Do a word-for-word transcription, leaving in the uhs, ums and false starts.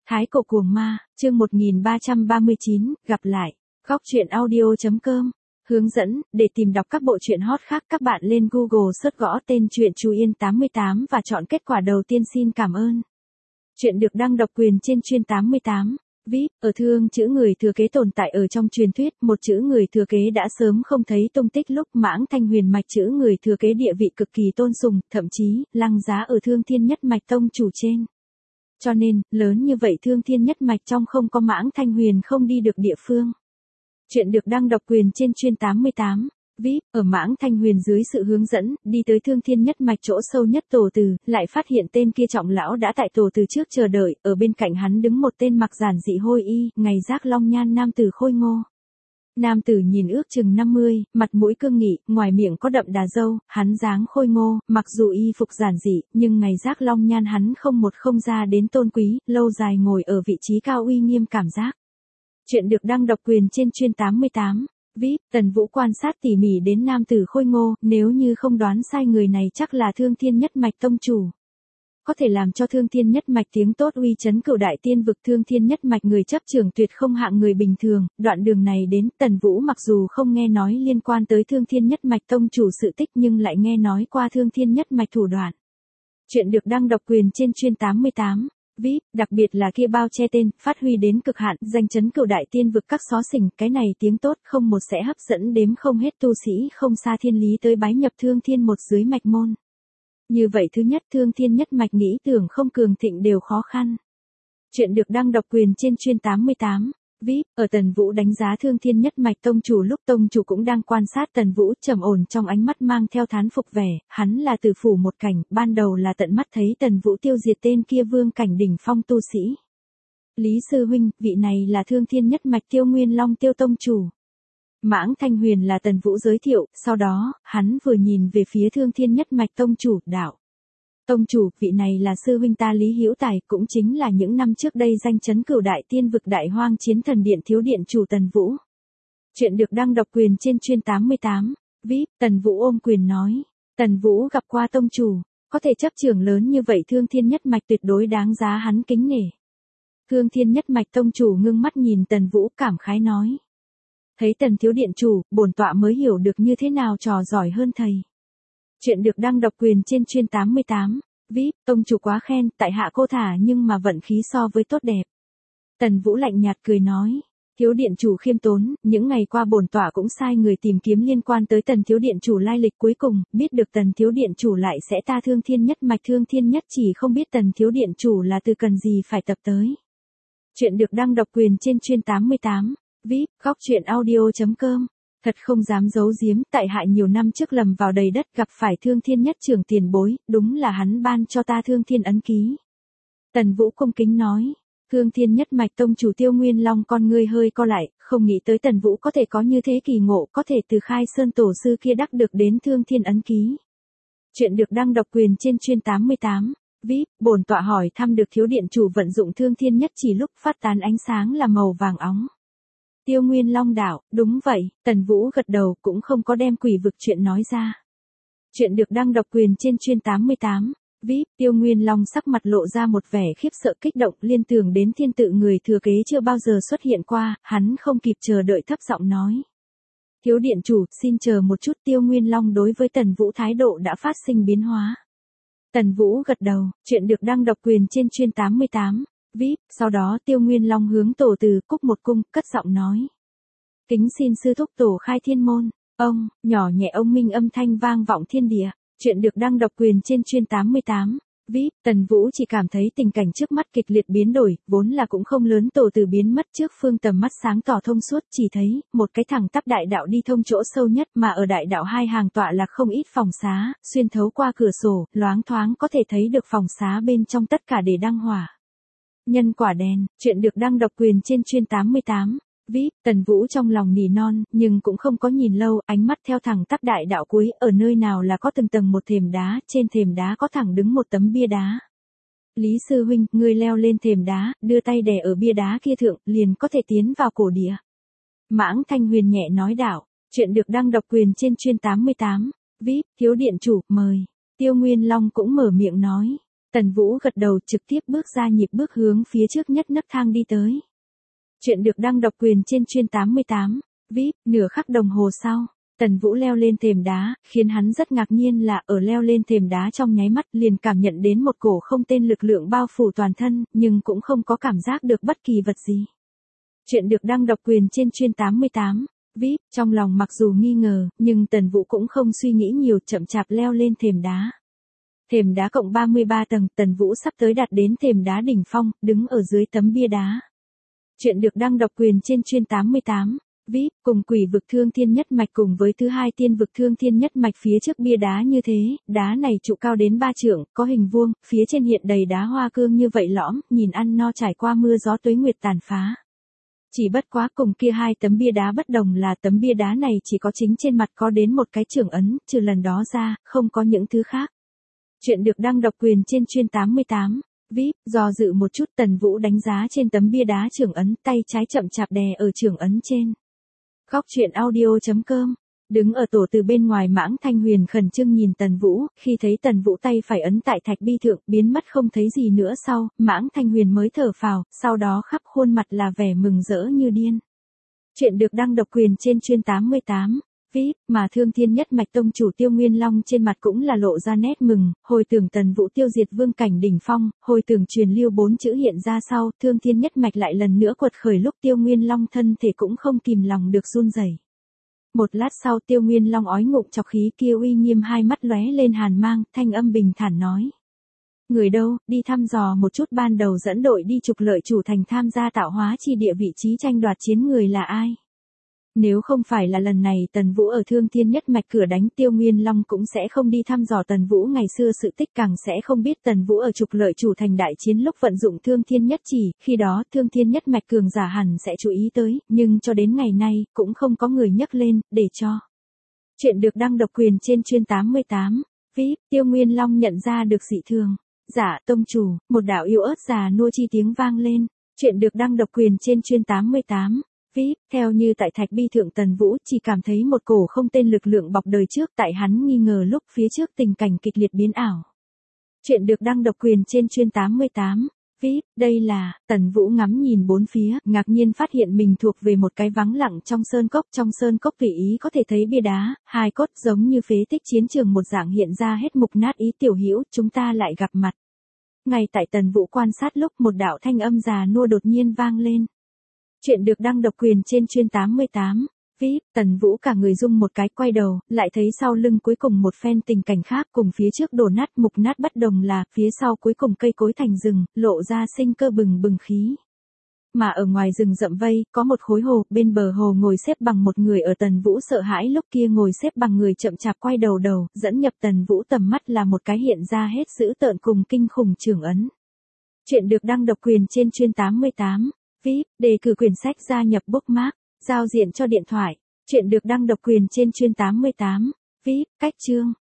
Thái cổ cuồng ma, chương một nghìn ba trăm ba mươi chín, gặp lại. Góc truyện audio chấm com. Hướng dẫn, để tìm đọc các bộ truyện hot khác các bạn lên Google search gõ tên truyện Chú Yên tám mươi tám và chọn kết quả đầu tiên. Xin cảm ơn. Truyện được đăng độc quyền trên Chuyên tám mươi tám. vê i pê, ở Thương chữ người thừa kế tồn tại ở trong truyền thuyết, một chữ người thừa kế đã sớm không thấy tung tích lúc Mãng Thanh Huyền mạch chữ người thừa kế địa vị cực kỳ tôn sùng, thậm chí, lăng giá ở Thương Thiên Nhất Mạch tông chủ trên. Cho nên, lớn như vậy Thương Thiên Nhất Mạch trong không có Mãng Thanh Huyền không đi được địa phương. Chuyện được đăng độc quyền trên Chuyên tám mươi tám. vê i pê, ở Mãng Thanh Huyền dưới sự hướng dẫn, đi tới Thương Thiên Nhất Mạch chỗ sâu nhất tổ từ, lại phát hiện tên kia trọng lão đã tại tổ từ trước chờ đợi, ở bên cạnh hắn đứng một tên mặc giản dị hôi y, ngày giác long nhan nam tử khôi ngô. Nam tử nhìn ước chừng năm mươi, mặt mũi cương nghị, ngoài miệng có đậm đà râu, hắn dáng khôi ngô, mặc dù y phục giản dị, nhưng ngày giác long nhan hắn không một không ra đến tôn quý, lâu dài ngồi ở vị trí cao uy nghiêm cảm giác. Chuyện được đăng độc quyền trên Chuyên tám mươi tám. vê i pê, Tần Vũ quan sát tỉ mỉ đến nam tử khôi ngô, nếu như không đoán sai người này chắc là Thương Thiên Nhất Mạch tông chủ. Có thể làm cho Thương Thiên Nhất Mạch tiếng tốt uy chấn cửu đại tiên vực. Thương Thiên Nhất Mạch người chấp trưởng tuyệt không hạng người bình thường, đoạn đường này đến, Tần Vũ mặc dù không nghe nói liên quan tới Thương Thiên Nhất Mạch tông chủ sự tích nhưng lại nghe nói qua Thương Thiên Nhất Mạch thủ đoạn. Chuyện được đăng độc quyền trên Chuyên tám mươi tám. vê i pê, đặc biệt là kia bao che tên, phát huy đến cực hạn, danh chấn cửu đại tiên vực các xó xỉnh, cái này tiếng tốt không một sẽ hấp dẫn đếm không hết tu sĩ không xa thiên lý tới bái nhập Thương Thiên một dưới mạch môn. Như vậy thứ nhất Thương Thiên Nhất Mạch nghĩ tưởng không cường thịnh đều khó khăn. Chuyện được đăng độc quyền trên Chuyên tám mươi tám. vê i pê, ở Tần Vũ đánh giá Thương Thiên Nhất Mạch tông chủ lúc tông chủ cũng đang quan sát Tần Vũ, trầm ổn trong ánh mắt mang theo thán phục vẻ, hắn là tử phủ một cảnh, ban đầu là tận mắt thấy Tần Vũ tiêu diệt tên kia vương cảnh đỉnh phong tu sĩ. Lý sư huynh, vị này là Thương Thiên Nhất Mạch Tiêu Nguyên Long Tiêu tông chủ. Mãng Thanh Huyền là Tần Vũ giới thiệu, sau đó, hắn vừa nhìn về phía Thương Thiên Nhất Mạch tông chủ, đạo. Tông chủ, vị này là sư huynh ta Lý Hữu Tài, cũng chính là những năm trước đây danh chấn cửu đại tiên vực Đại Hoang Chiến Thần Điện thiếu điện chủ Tần Vũ. Chuyện được đăng độc quyền trên Chuyên tám mươi tám. vê i pê, Tần Vũ ôm quyền nói. Tần Vũ gặp qua tông chủ, có thể chấp trưởng lớn như vậy Thương Thiên Nhất Mạch tuyệt đối đáng giá hắn kính nể. Thương Thiên Nhất Mạch tông chủ ngưng mắt nhìn Tần Vũ cảm khái nói. Thấy Tần thiếu điện chủ, bổn tọa mới hiểu được như thế nào trò giỏi hơn thầy. Chuyện được đăng độc quyền trên Chuyên tám mươi tám. vê i pê, tông chủ quá khen, tại hạ cô thả nhưng mà vận khí so với tốt đẹp. Tần Vũ lạnh nhạt cười nói. Thiếu điện chủ khiêm tốn, những ngày qua bổn tọa cũng sai người tìm kiếm liên quan tới Tần thiếu điện chủ lai lịch, cuối cùng, biết được Tần thiếu điện chủ lại sẽ ta Thương Thiên Nhất Mạch. Thương Thiên Nhất chỉ không biết Tần thiếu điện chủ là từ cần gì phải tập tới. Chuyện được đăng độc quyền trên Chuyên tám mươi tám. vê i pê, góc truyện audio chấm com. Thật không dám giấu giếm, tại hạ nhiều năm trước lầm vào đầy đất gặp phải Thương Thiên Nhất trưởng tiền bối, đúng là hắn ban cho ta Thương Thiên ấn ký. Tần Vũ cung kính nói. Thương Thiên Nhất Mạch tông chủ Tiêu Nguyên Long con ngươi hơi co lại, không nghĩ tới Tần Vũ có thể có như thế kỳ ngộ, có thể từ Khai Sơn tổ sư kia đắc được đến Thương Thiên ấn ký. Chuyện được đăng độc quyền trên Chuyên tám mươi tám. vê i pê, bổn tọa hỏi thăm được thiếu điện chủ vận dụng Thương Thiên Nhất chỉ lúc phát tán ánh sáng là màu vàng óng. Tiêu Nguyên Long đạo, đúng vậy, Tần Vũ gật đầu cũng không có đem quỷ vực chuyện nói ra. Chuyện được đăng độc quyền trên Chuyên tám mươi tám. vê i pê, Tiêu Nguyên Long sắc mặt lộ ra một vẻ khiếp sợ kích động, liên tưởng đến thiên tự người thừa kế chưa bao giờ xuất hiện qua, hắn không kịp chờ đợi thấp giọng nói. Thiếu điện chủ, xin chờ một chút. Tiêu Nguyên Long đối với Tần Vũ thái độ đã phát sinh biến hóa. Tần Vũ gật đầu, chuyện được đăng độc quyền trên Chuyên tám mươi tám. vê i pê, sau đó Tiêu Nguyên Long hướng tổ từ cúc một cung, cất giọng nói. Kính xin sư thúc tổ khai thiên môn, ông, nhỏ nhẹ ông minh âm thanh vang vọng thiên địa. Chuyện được đăng độc quyền trên Chuyên tám mươi tám. vê i pê, Tần Vũ chỉ cảm thấy tình cảnh trước mắt kịch liệt biến đổi, vốn là cũng không lớn tổ từ biến mất trước phương tầm mắt sáng tỏ thông suốt, chỉ thấy, một cái thẳng tắp đại đạo đi thông chỗ sâu nhất mà ở đại đạo hai hàng tọa lạc không ít phòng xá, xuyên thấu qua cửa sổ, loáng thoáng có thể thấy được phòng xá bên trong tất cả để đăng hỏa. Nhân quả đèn, chuyện được đăng độc quyền trên Chuyên tám mươi tám. vê i pê, Tần Vũ trong lòng nỉ non, nhưng cũng không có nhìn lâu, ánh mắt theo thẳng tắp đại đạo cuối, ở nơi nào là có từng tầng một thềm đá, trên thềm đá có thẳng đứng một tấm bia đá. Lý sư huynh, ngươi leo lên thềm đá, đưa tay đè ở bia đá kia thượng, liền có thể tiến vào cổ địa. Mãng Thanh Huyền nhẹ nói đạo, chuyện được đăng độc quyền trên Chuyên tám mươi tám. vê i pê, thiếu điện chủ, mời. Tiêu Nguyên Long cũng mở miệng nói. Tần Vũ gật đầu trực tiếp bước ra nhịp bước hướng phía trước nhất nấc thang đi tới. Chuyện được đăng độc quyền trên chuyên tám mươi tám, vê i pê, nửa khắc đồng hồ sau. Tần Vũ leo lên thềm đá, khiến hắn rất ngạc nhiên là ở leo lên thềm đá trong nháy mắt liền cảm nhận đến một cổ không tên lực lượng bao phủ toàn thân, nhưng cũng không có cảm giác được bất kỳ vật gì. Chuyện được đăng độc quyền trên chuyên tám mươi tám, vê i pê, trong lòng mặc dù nghi ngờ, nhưng Tần Vũ cũng không suy nghĩ nhiều chậm chạp leo lên thềm đá. Thềm đá cộng ba mươi ba tầng, Tần Vũ sắp tới đạt đến thềm đá đỉnh phong, đứng ở dưới tấm bia đá. Chuyện được đăng độc quyền trên chuyên tám mươi tám, vê i pê, cùng quỷ vực thương thiên nhất mạch cùng với thứ hai tiên vực thương thiên nhất mạch phía trước bia đá như thế, đá này trụ cao đến ba trượng, có hình vuông, phía trên hiện đầy đá hoa cương như vậy lõm, nhìn ăn no trải qua mưa gió tuế nguyệt tàn phá. Chỉ bất quá cùng kia hai tấm bia đá bất đồng là tấm bia đá này chỉ có chính trên mặt có đến một cái trưởng ấn, trừ lần đó ra, không có những thứ khác. Chuyện được đăng độc quyền trên chuyên tám mươi tám, vê i pê, do dự một chút Tần Vũ đánh giá trên tấm bia đá trưởng ấn, tay trái chậm chạp đè ở trưởng ấn trên. Góc truyện audio chấm com. Đứng ở tổ từ bên ngoài Mãng Thanh Huyền khẩn trương nhìn Tần Vũ, khi thấy Tần Vũ tay phải ấn tại thạch bi thượng, biến mất không thấy gì nữa sau, Mãng Thanh Huyền mới thở phào, sau đó khắp khuôn mặt là vẻ mừng rỡ như điên. Chuyện được đăng độc quyền trên chuyên tám mươi tám, vê i pê, mà Thương Thiên Nhất Mạch tông chủ Tiêu Nguyên Long trên mặt cũng là lộ ra nét mừng, hồi tưởng Tần Vũ tiêu diệt vương cảnh đỉnh phong, hồi tưởng truyền lưu bốn chữ hiện ra sau, Thương Thiên Nhất Mạch lại lần nữa quật khởi lúc Tiêu Nguyên Long thân thể cũng không kìm lòng được run rẩy. Một lát sau Tiêu Nguyên Long ói ngụm chọc khí kia uy nghiêm hai mắt lóe lên hàn mang, thanh âm bình thản nói. Người đâu, đi thăm dò một chút ban đầu dẫn đội đi trục lợi chủ thành tham gia tạo hóa chi địa vị trí tranh đoạt chiến người là ai? Nếu không phải là lần này Tần Vũ ở Thương Thiên Nhất Mạch cửa đánh Tiêu Nguyên Long cũng sẽ không đi thăm dò Tần Vũ ngày xưa sự tích, càng sẽ không biết Tần Vũ ở trục lợi chủ thành đại chiến lúc vận dụng Thương Thiên Nhất chỉ, khi đó Thương Thiên Nhất Mạch cường giả hẳn sẽ chú ý tới, nhưng cho đến ngày nay cũng không có người nhắc lên, để cho. Chuyện được đăng độc quyền trên chuyên tám mươi tám, vê i pê, Tiêu Nguyên Long nhận ra được dị thường. Dạ tông chủ, một đạo yếu ớt già nua chi tiếng vang lên. Chuyện được đăng độc quyền trên chuyên tám mươi tám. vê i pê, theo như tại thạch bi thượng Tần Vũ chỉ cảm thấy một cổ không tên lực lượng bọc đời trước tại hắn nghi ngờ lúc phía trước tình cảnh kịch liệt biến ảo. Chuyện được đăng độc quyền trên chuyên tám mươi tám, vê i pê, đây là, Tần Vũ ngắm nhìn bốn phía, ngạc nhiên phát hiện mình thuộc về một cái vắng lặng trong sơn cốc, trong sơn cốc tùy ý có thể thấy bia đá, hai cốt giống như phế tích chiến trường một dạng hiện ra hết mục nát ý tiểu hữu, chúng ta lại gặp mặt. Ngay tại Tần Vũ quan sát lúc một đạo thanh âm già nua đột nhiên vang lên. Chuyện được đăng độc quyền trên chuyên tám mươi tám, vê i pê, Tần Vũ cả người rung một cái quay đầu, lại thấy sau lưng cuối cùng một phen tình cảnh khác cùng phía trước đổ nát mục nát bất đồng là, phía sau cuối cùng cây cối thành rừng, lộ ra sinh cơ bừng bừng khí. Mà ở ngoài rừng rậm vây, có một khối hồ, bên bờ hồ ngồi xếp bằng một người ở Tần Vũ sợ hãi lúc kia ngồi xếp bằng người chậm chạp quay đầu đầu, dẫn nhập Tần Vũ tầm mắt là một cái hiện ra hết dữ tợn cùng kinh khủng trưởng ấn. Chuyện được đăng độc quyền trên chuyên tám mươi tám. vê i pê, đề cử quyển sách gia nhập bookmark, giao diện cho điện thoại. Chuyện được đăng độc quyền trên chuyên tám mươi tám, vê i pê, cách chương.